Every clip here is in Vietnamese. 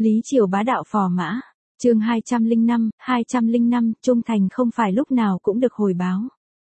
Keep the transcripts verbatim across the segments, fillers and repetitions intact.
Lý Triều bá đạo phò mã, chương hai trăm lẻ năm, hai trăm lẻ năm, trung thành không phải lúc nào cũng được hồi báo.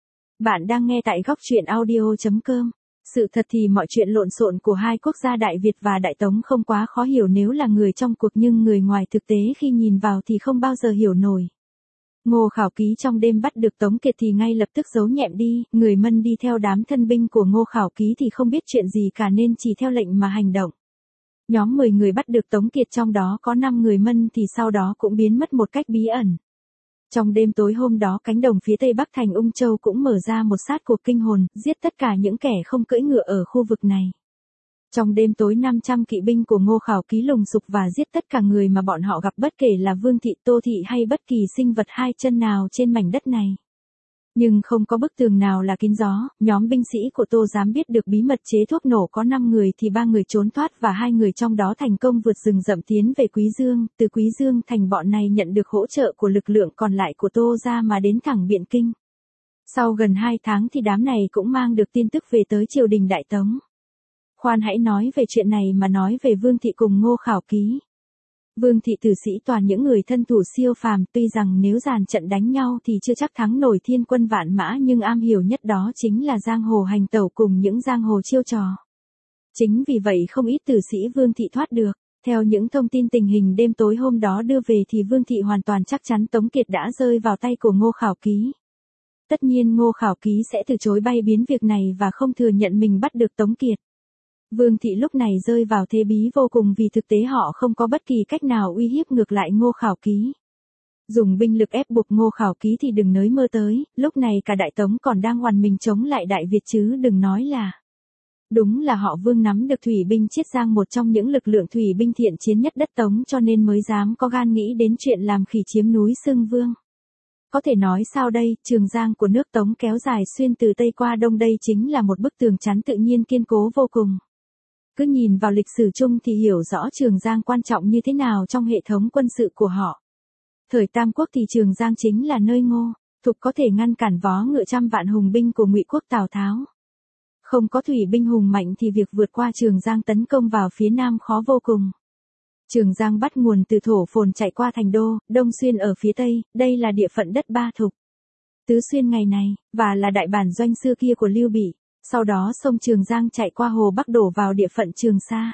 Bạn đang nghe tại góc truyện audio chấm com. Sự thật thì mọi chuyện lộn xộn của hai quốc gia Đại Việt và Đại Tống không quá khó hiểu nếu là người trong cuộc, nhưng người ngoài thực tế khi nhìn vào thì không bao giờ hiểu nổi. Ngô Khảo Ký trong đêm bắt được Tống Kiệt thì ngay lập tức giấu nhẹm đi, người Mân đi theo đám thân binh của Ngô Khảo Ký thì không biết chuyện gì cả nên chỉ theo lệnh mà hành động. Nhóm mười người bắt được Tống Kiệt, trong đó có năm người Mân thì sau đó cũng biến mất một cách bí ẩn. Trong đêm tối hôm đó, cánh đồng phía tây bắc thành Ung Châu cũng mở ra một sát cuộc kinh hồn, giết tất cả những kẻ không cưỡi ngựa ở khu vực này. Trong đêm tối, năm trăm kỵ binh của Ngô Khảo Ký lùng sục và giết tất cả người mà bọn họ gặp, bất kể là Vương Thị, Tô Thị hay bất kỳ sinh vật hai chân nào trên mảnh đất này. Nhưng không có bức tường nào là kín gió, nhóm binh sĩ của Tô Giám biết được bí mật chế thuốc nổ, có năm người thì ba người trốn thoát và hai người trong đó thành công vượt rừng rậm tiến về Quý Dương, từ Quý Dương thành bọn này nhận được hỗ trợ của lực lượng còn lại của Tô gia mà đến thẳng Biện Kinh. Sau gần hai tháng thì đám này cũng mang được tin tức về tới triều đình Đại Tống. Khoan hãy nói về chuyện này mà nói về Vương Thị cùng Ngô Khảo Ký. Vương Thị tử sĩ toàn những người thân thủ siêu phàm, tuy rằng nếu dàn trận đánh nhau thì chưa chắc thắng nổi thiên quân vạn mã, nhưng am hiểu nhất đó chính là giang hồ hành tẩu cùng những giang hồ chiêu trò. Chính vì vậy không ít tử sĩ Vương Thị thoát được. Theo những thông tin tình hình đêm tối hôm đó đưa về thì Vương Thị hoàn toàn chắc chắn Tống Kiệt đã rơi vào tay của Ngô Khảo Ký. Tất nhiên Ngô Khảo Ký sẽ từ chối bay biến việc này và không thừa nhận mình bắt được Tống Kiệt. Vương Thị lúc này rơi vào thế bí vô cùng, vì thực tế họ không có bất kỳ cách nào uy hiếp ngược lại Ngô Khảo Ký. Dùng binh lực ép buộc Ngô Khảo Ký thì đừng nói mơ tới, lúc này cả Đại Tống còn đang oằn mình chống lại Đại Việt chứ đừng nói là. Đúng là họ Vương nắm được thủy binh Chiết Giang, một trong những lực lượng thủy binh thiện chiến nhất đất Tống, cho nên mới dám có gan nghĩ đến chuyện làm khỉ chiếm núi xưng vương. Có thể nói sao đây, Trường Giang của nước Tống kéo dài xuyên từ Tây qua Đông, đây chính là một bức tường chắn tự nhiên kiên cố vô cùng. Cứ nhìn vào lịch sử chung thì hiểu rõ Trường Giang quan trọng như thế nào trong hệ thống quân sự của họ. Thời Tam Quốc thì Trường Giang chính là nơi Ngô Thục có thể ngăn cản vó ngựa trăm vạn hùng binh của Ngụy quốc Tào Tháo. Không có thủy binh hùng mạnh thì việc vượt qua Trường Giang tấn công vào phía Nam khó vô cùng. Trường Giang bắt nguồn từ Thổ Phồn chạy qua Thành Đô, Đông Xuyên ở phía Tây, đây là địa phận đất Ba Thục. Tứ Xuyên ngày này, và là đại bản doanh xưa kia của Lưu Bị. Sau đó sông Trường Giang chạy qua Hồ Bắc đổ vào địa phận Trường Sa.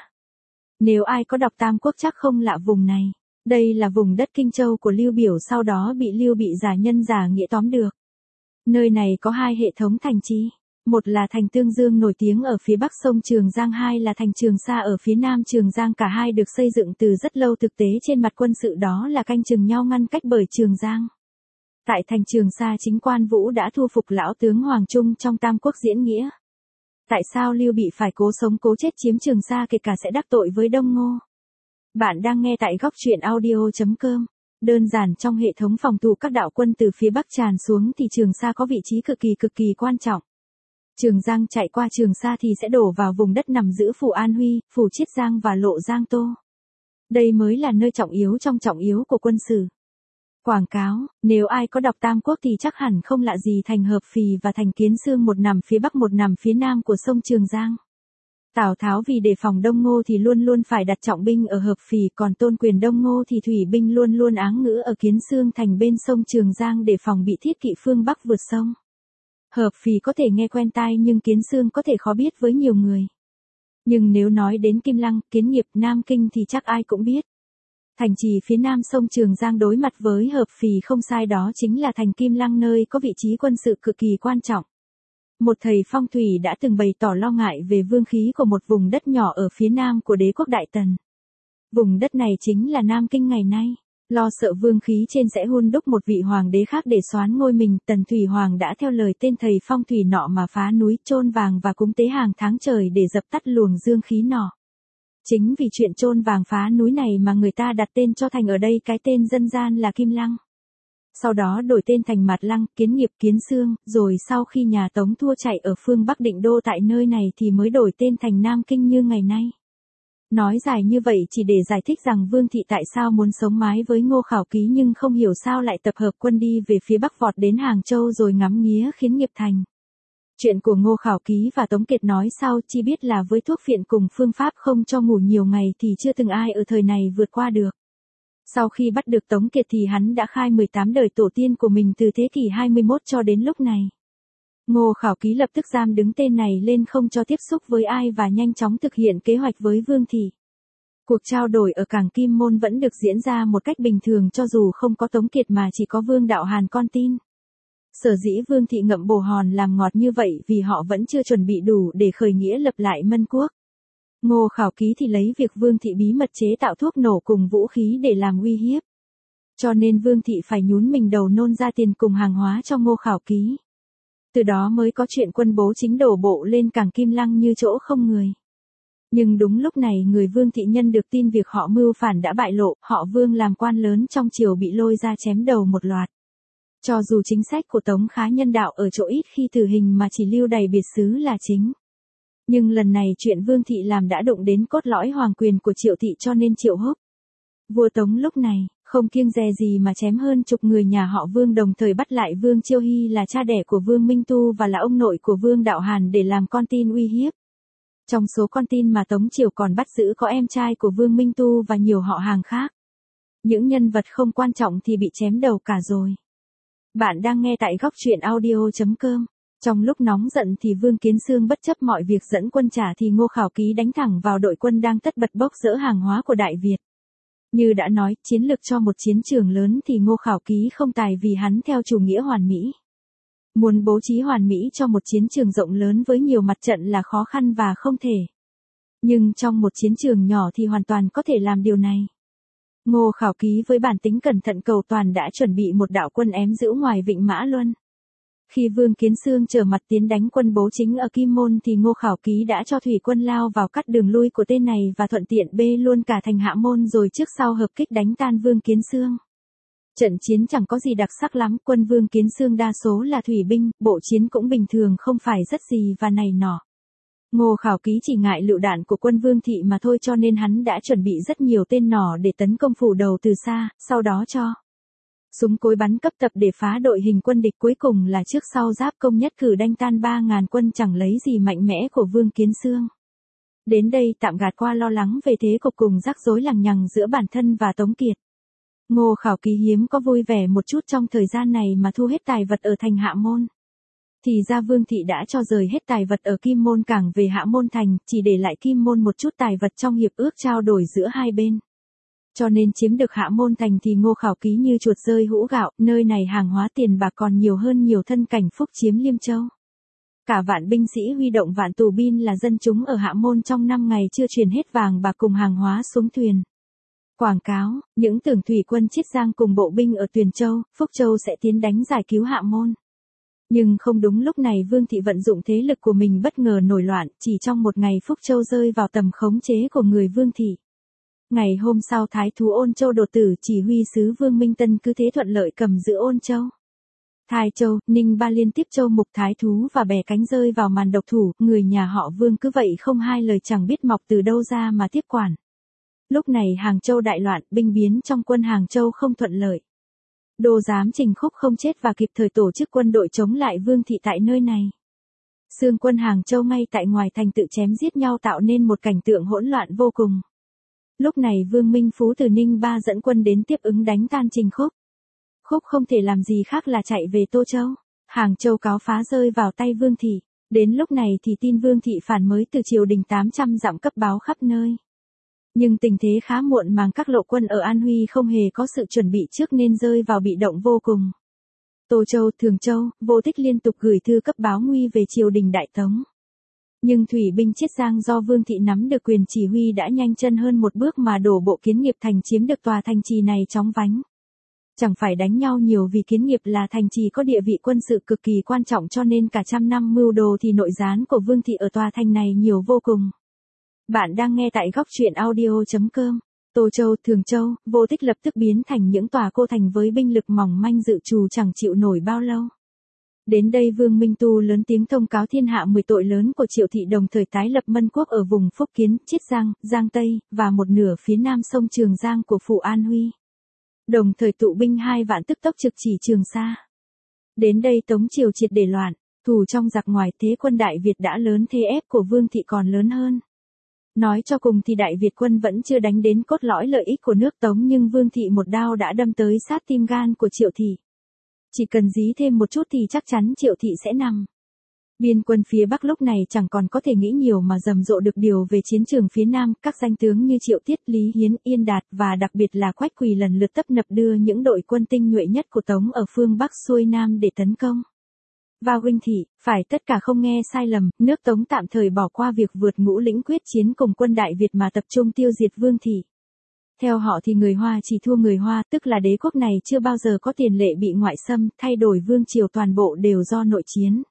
Nếu ai có đọc Tam Quốc chắc không lạ vùng này. Đây là vùng đất Kinh Châu của Lưu Biểu, sau đó bị Lưu Bị giả nhân giả nghĩa tóm được. Nơi này có hai hệ thống thành trì. Một là thành Tương Dương nổi tiếng ở phía bắc sông Trường Giang, hai là thành Trường Sa ở phía nam Trường Giang. Cả hai được xây dựng từ rất lâu, thực tế trên mặt quân sự đó là canh chừng nhau ngăn cách bởi Trường Giang. Tại thành Trường Sa, chính Quan Vũ đã thu phục lão tướng Hoàng Trung trong Tam Quốc diễn nghĩa. Tại sao Lưu Bị phải cố sống cố chết chiếm Trường Sa, kể cả sẽ đắc tội với Đông Ngô? Bạn đang nghe tại góc truyện audio chấm com. Đơn giản, trong hệ thống phòng thủ các đạo quân từ phía bắc tràn xuống thì Trường Sa có vị trí cực kỳ cực kỳ quan trọng. Trường Giang chạy qua Trường Sa thì sẽ đổ vào vùng đất nằm giữa phủ An Huy, phủ Chiết Giang và lộ Giang Tô. Đây mới là nơi trọng yếu trong trọng yếu của quân sự. Quảng cáo, nếu ai có đọc Tam Quốc thì chắc hẳn không lạ gì thành Hợp Phì và thành Kiến Xương, một nằm phía bắc một nằm phía nam của sông Trường Giang. Tào Tháo vì đề phòng Đông Ngô thì luôn luôn phải đặt trọng binh ở Hợp Phì, còn Tôn Quyền Đông Ngô thì thủy binh luôn luôn áng ngữ ở Kiến Xương thành bên sông Trường Giang để phòng bị thiết kỵ phương Bắc vượt sông. Hợp Phì có thể nghe quen tai nhưng Kiến Xương có thể khó biết với nhiều người. Nhưng nếu nói đến Kim Lăng, Kiến Nghiệp, Nam Kinh thì chắc ai cũng biết. Thành trì phía nam sông Trường Giang đối mặt với Hợp Phì không sai, đó chính là thành Kim Lăng, nơi có vị trí quân sự cực kỳ quan trọng. Một thầy phong thủy đã từng bày tỏ lo ngại về vương khí của một vùng đất nhỏ ở phía nam của đế quốc Đại Tần. Vùng đất này chính là Nam Kinh ngày nay. Lo sợ vương khí trên sẽ hun đúc một vị hoàng đế khác để soán ngôi mình, Tần Thủy Hoàng đã theo lời tên thầy phong thủy nọ mà phá núi, chôn vàng và cúng tế hàng tháng trời để dập tắt luồng dương khí nọ. Chính vì chuyện chôn vàng phá núi này mà người ta đặt tên cho thành ở đây cái tên dân gian là Kim Lăng. Sau đó đổi tên thành Mạt Lăng, Kiến Nghiệp, Kiến Xương, rồi sau khi nhà Tống thua chạy ở phương Bắc định đô tại nơi này thì mới đổi tên thành Nam Kinh như ngày nay. Nói dài như vậy chỉ để giải thích rằng Vương Thị tại sao muốn sống mái với Ngô Khảo Ký nhưng không hiểu sao lại tập hợp quân đi về phía bắc vọt đến Hàng Châu rồi ngắm nghía khiến Nghiệp thành. Chuyện của Ngô Khảo Ký và Tống Kiệt nói sau, chi biết là với thuốc phiện cùng phương pháp không cho ngủ nhiều ngày thì chưa từng ai ở thời này vượt qua được. Sau khi bắt được Tống Kiệt thì hắn đã khai mười tám đời tổ tiên của mình từ thế kỷ hai mươi mốt cho đến lúc này. Ngô Khảo Ký lập tức giam đứng tên này lên không cho tiếp xúc với ai và nhanh chóng thực hiện kế hoạch với Vương Thị. Cuộc trao đổi ở cảng Kim Môn vẫn được diễn ra một cách bình thường cho dù không có Tống Kiệt mà chỉ có Vương Đạo Hàn con tin. Sở dĩ Vương Thị ngậm bồ hòn làm ngọt như vậy vì họ vẫn chưa chuẩn bị đủ để khởi nghĩa lập lại Mân Quốc. Ngô Khảo Ký thì lấy việc Vương Thị bí mật chế tạo thuốc nổ cùng vũ khí để làm uy hiếp. Cho nên Vương Thị phải nhún mình đầu nôn ra tiền cùng hàng hóa cho Ngô Khảo Ký. Từ đó mới có chuyện quân Bố Chính đổ bộ lên cảng Kim Lăng như chỗ không người. Nhưng đúng lúc này người Vương Thị nhân được tin việc họ mưu phản đã bại lộ, họ Vương làm quan lớn trong triều bị lôi ra chém đầu một loạt. Cho dù chính sách của Tống khá nhân đạo ở chỗ ít khi tử hình mà chỉ lưu đày biệt xứ là chính. Nhưng lần này chuyện Vương Thị làm đã đụng đến cốt lõi hoàng quyền của Triệu Thị cho nên Triệu Húc, vua Tống lúc này, không kiêng dè gì mà chém hơn chục người nhà họ Vương, đồng thời bắt lại Vương Chiêu Hy là cha đẻ của Vương Minh Tu và là ông nội của Vương Đạo Hàn để làm con tin uy hiếp. Trong số con tin mà Tống Triều còn bắt giữ có em trai của Vương Minh Tu và nhiều họ hàng khác. Những nhân vật không quan trọng thì bị chém đầu cả rồi. Bạn đang nghe tại góc truyện audio chấm com. Trong lúc nóng giận thì Vương Kiến Xương bất chấp mọi việc dẫn quân trả thì Ngô Khảo Ký đánh thẳng vào đội quân đang tất bật bốc dỡ hàng hóa của Đại Việt. Như đã nói, chiến lược cho một chiến trường lớn thì Ngô Khảo Ký không tài vì hắn theo chủ nghĩa hoàn mỹ. Muốn bố trí hoàn mỹ cho một chiến trường rộng lớn với nhiều mặt trận là khó khăn và không thể. Nhưng trong một chiến trường nhỏ thì hoàn toàn có thể làm điều này. Ngô Khảo Ký với bản tính cẩn thận cầu toàn đã chuẩn bị một đạo quân ém giữ ngoài Vịnh Mã Luân. Khi Vương Kiến Xương trở mặt tiến đánh quân Bố Chính ở Kim Môn thì Ngô Khảo Ký đã cho thủy quân lao vào cắt đường lui của tên này và thuận tiện bê luôn cả thành Hạ Môn rồi trước sau hợp kích đánh tan Vương Kiến Xương. Trận chiến chẳng có gì đặc sắc lắm, quân Vương Kiến Xương đa số là thủy binh, bộ chiến cũng bình thường không phải rất gì và này nọ. Ngô Khảo Ký chỉ ngại lựu đạn của quân Vương Thị mà thôi cho nên hắn đã chuẩn bị rất nhiều tên nỏ để tấn công phủ đầu từ xa, sau đó cho súng cối bắn cấp tập để phá đội hình quân địch, cuối cùng là trước sau giáp công nhất cử đánh tan ba ngàn quân chẳng lấy gì mạnh mẽ của Vương Kiến Xương. Đến đây tạm gạt qua lo lắng về thế cục cùng rắc rối lằng nhằng giữa bản thân và Tống Kiệt. Ngô Khảo Ký hiếm có vui vẻ một chút trong thời gian này mà thu hết tài vật ở thành Hạ Môn. Thì ra Vương Thị đã cho rời hết tài vật ở Kim Môn cảng về Hạ Môn thành, chỉ để lại Kim Môn một chút tài vật trong hiệp ước trao đổi giữa hai bên. Cho nên chiếm được Hạ Môn thành thì Ngô Khảo Ký như chuột rơi hũ gạo, nơi này hàng hóa tiền bạc còn nhiều hơn nhiều thân cảnh phúc chiếm Liêm Châu. Cả vạn binh sĩ huy động vạn tù binh là dân chúng ở Hạ Môn trong năm ngày chưa chuyển hết vàng bạc cùng hàng hóa xuống thuyền. Quảng cáo, những tưởng thủy quân Chiết Giang cùng bộ binh ở Tuyền Châu, Phúc Châu sẽ tiến đánh giải cứu Hạ Môn. Nhưng không đúng, lúc này Vương Thị vận dụng thế lực của mình bất ngờ nổi loạn, chỉ trong một ngày Phúc Châu rơi vào tầm khống chế của người Vương Thị. Ngày hôm sau Thái thú Ôn Châu đột tử, chỉ huy sứ Vương Minh Tân cứ thế thuận lợi cầm giữ Ôn Châu. Thái Châu, Ninh Ba liên tiếp Châu Mục Thái thú và Bè Cánh rơi vào màn độc thủ, người nhà họ Vương cứ vậy không hai lời chẳng biết mọc từ đâu ra mà tiếp quản. Lúc này Hàng Châu đại loạn, binh biến trong quân Hàng Châu không thuận lợi. Đô giám Trình Khúc không chết và kịp thời tổ chức quân đội chống lại Vương Thị tại nơi này. Xương quân Hàng Châu ngay tại ngoài thành tự chém giết nhau tạo nên một cảnh tượng hỗn loạn vô cùng. Lúc này Vương Minh Phú từ Ninh Ba dẫn quân đến tiếp ứng đánh tan Trình Khúc. Khúc không thể làm gì khác là chạy về Tô Châu. Hàng Châu cáo phá rơi vào tay Vương Thị. Đến lúc này thì tin Vương Thị phản mới từ triều đình tám trăm dặm cấp báo khắp nơi. Nhưng tình thế khá muộn màng, các lộ quân ở An Huy không hề có sự chuẩn bị trước nên rơi vào bị động vô cùng. Tô Châu, Thường Châu, Vô Tích liên tục gửi thư cấp báo nguy về triều đình Đại Tống. Nhưng thủy binh Chiết Giang do Vương Thị nắm được quyền chỉ huy đã nhanh chân hơn một bước mà đổ bộ Kiến Nghiệp thành, chiếm được tòa thành trì này chóng vánh. Chẳng phải đánh nhau nhiều vì Kiến Nghiệp là thành trì có địa vị quân sự cực kỳ quan trọng cho nên cả trăm năm mưu đồ thì nội gián của Vương Thị ở tòa thành này nhiều vô cùng. Bạn đang nghe tại góc truyện audio chấm com. Tô Châu, Thường Châu, Vô Tích lập tức biến thành những tòa cô thành với binh lực mỏng manh dự trù chẳng chịu nổi bao lâu. Đến đây Vương Minh Tu lớn tiếng thông cáo thiên hạ mười tội lớn của Triệu Thị, đồng thời tái lập Mân Quốc ở vùng Phúc Kiến, Chiết Giang, Giang Tây, và một nửa phía nam sông Trường Giang của phủ An Huy. Đồng thời tụ binh hai vạn tức tốc trực chỉ Trường Sa. Đến đây Tống Triều triệt để loạn. Thù trong giặc ngoài, thế quân Đại Việt đã lớn, thế ép của Vương Thị còn lớn hơn. Nói cho cùng thì Đại Việt quân vẫn chưa đánh đến cốt lõi lợi ích của nước Tống, nhưng Vương Thị một đao đã đâm tới sát tim gan của Triệu Thị. Chỉ cần dí thêm một chút thì chắc chắn Triệu Thị sẽ nằm. Biên quân phía Bắc lúc này chẳng còn có thể nghĩ nhiều mà rầm rộ được điều về chiến trường phía Nam, các danh tướng như Triệu Tiết, Lý Hiến, Yên Đạt và đặc biệt là Quách Quỳ lần lượt tấp nập đưa những đội quân tinh nhuệ nhất của Tống ở phương Bắc xuôi Nam để tấn công. Và Huynh Thị, phải tất cả không nghe sai lầm, nước Tống tạm thời bỏ qua việc vượt ngũ lĩnh quyết chiến cùng quân Đại Việt mà tập trung tiêu diệt Vương Thị. Theo họ thì người Hoa chỉ thua người Hoa, tức là đế quốc này chưa bao giờ có tiền lệ bị ngoại xâm, thay đổi vương triều toàn bộ đều do nội chiến.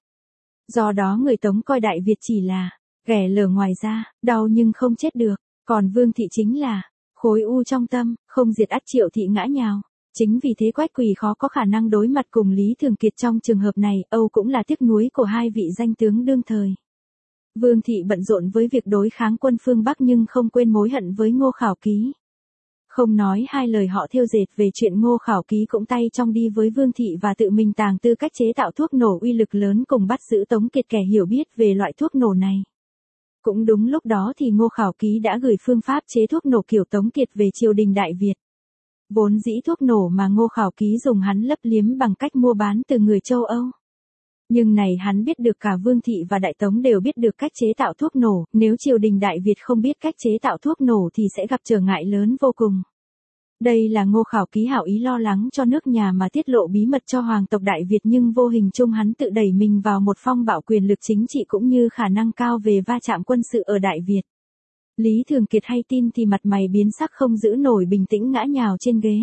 Do đó người Tống coi Đại Việt chỉ là ghẻ lở ngoài ra, đau nhưng không chết được, còn Vương Thị chính là khối u trong tâm, không diệt ắt Triệu Thị ngã nhào. Chính vì thế Quách Quỳ khó có khả năng đối mặt cùng Lý Thường Kiệt trong trường hợp này, Âu cũng là tiếc nuối của hai vị danh tướng đương thời. Vương Thị bận rộn với việc đối kháng quân phương Bắc nhưng không quên mối hận với Ngô Khảo Ký. Không nói hai lời họ thêu dệt về chuyện Ngô Khảo Ký cũng tay trong đi với Vương Thị và tự mình tàng tư cách chế tạo thuốc nổ uy lực lớn cùng bắt giữ Tống Kiệt kẻ hiểu biết về loại thuốc nổ này. Cũng đúng lúc đó thì Ngô Khảo Ký đã gửi phương pháp chế thuốc nổ kiểu Tống Kiệt về triều đình Đại Việt. Vốn dĩ thuốc nổ mà Ngô Khảo Ký dùng hắn lấp liếm bằng cách mua bán từ người châu Âu. Nhưng này hắn biết được cả Vương Thị và Đại Tống đều biết được cách chế tạo thuốc nổ, nếu triều đình Đại Việt không biết cách chế tạo thuốc nổ thì sẽ gặp trở ngại lớn vô cùng. Đây là Ngô Khảo Ký hảo ý lo lắng cho nước nhà mà tiết lộ bí mật cho hoàng tộc Đại Việt, nhưng vô hình chung hắn tự đẩy mình vào một phong bạo quyền lực chính trị cũng như khả năng cao về va chạm quân sự ở Đại Việt. Lý Thường Kiệt hay tin thì mặt mày biến sắc không giữ nổi bình tĩnh ngã nhào trên ghế.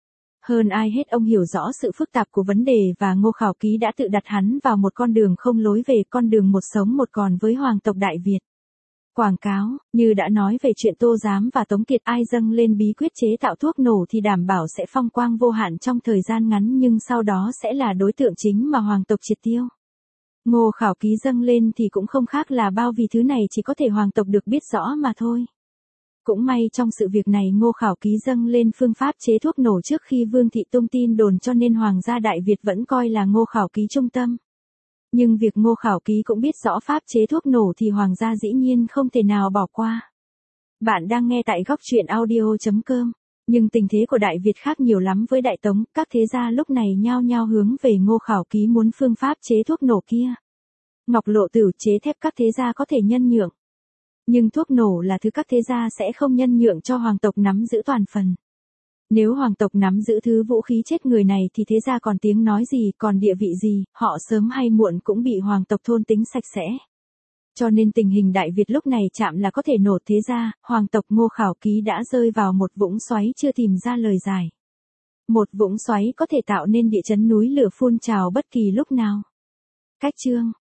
Hơn ai hết ông hiểu rõ sự phức tạp của vấn đề và Ngô Khảo Ký đã tự đặt hắn vào một con đường không lối về, con đường một sống một còn với hoàng tộc Đại Việt. Quảng cáo, như đã nói về chuyện Tô Giám và Tống Kiệt, ai dâng lên bí quyết chế tạo thuốc nổ thì đảm bảo sẽ phong quang vô hạn trong thời gian ngắn, nhưng sau đó sẽ là đối tượng chính mà hoàng tộc triệt tiêu. Ngô Khảo Ký dâng lên thì cũng không khác là bao, vì thứ này chỉ có thể hoàng tộc được biết rõ mà thôi. Cũng may trong sự việc này Ngô Khảo Ký dâng lên phương pháp chế thuốc nổ trước khi Vương Thị tung tin đồn, cho nên hoàng gia Đại Việt vẫn coi là Ngô Khảo Ký trung tâm. Nhưng việc Ngô Khảo Ký cũng biết rõ pháp chế thuốc nổ thì hoàng gia dĩ nhiên không thể nào bỏ qua. Bạn đang nghe tại góc truyện audio chấm com. Nhưng tình thế của Đại Việt khác nhiều lắm với Đại Tống, các thế gia lúc này nhao nhao hướng về Ngô Khảo Ký muốn phương pháp chế thuốc nổ kia. Ngọc Lộ Tử chế thép các thế gia có thể nhân nhượng. Nhưng thuốc nổ là thứ các thế gia sẽ không nhân nhượng cho hoàng tộc nắm giữ toàn phần. Nếu hoàng tộc nắm giữ thứ vũ khí chết người này thì thế gia còn tiếng nói gì, còn địa vị gì, họ sớm hay muộn cũng bị hoàng tộc thôn tính sạch sẽ. Cho nên tình hình Đại Việt lúc này chạm là có thể nổ, thế ra, hoàng tộc Ngô Khảo Ký đã rơi vào một vũng xoáy chưa tìm ra lời giải. Một vũng xoáy có thể tạo nên địa chấn núi lửa phun trào bất kỳ lúc nào. Cách chương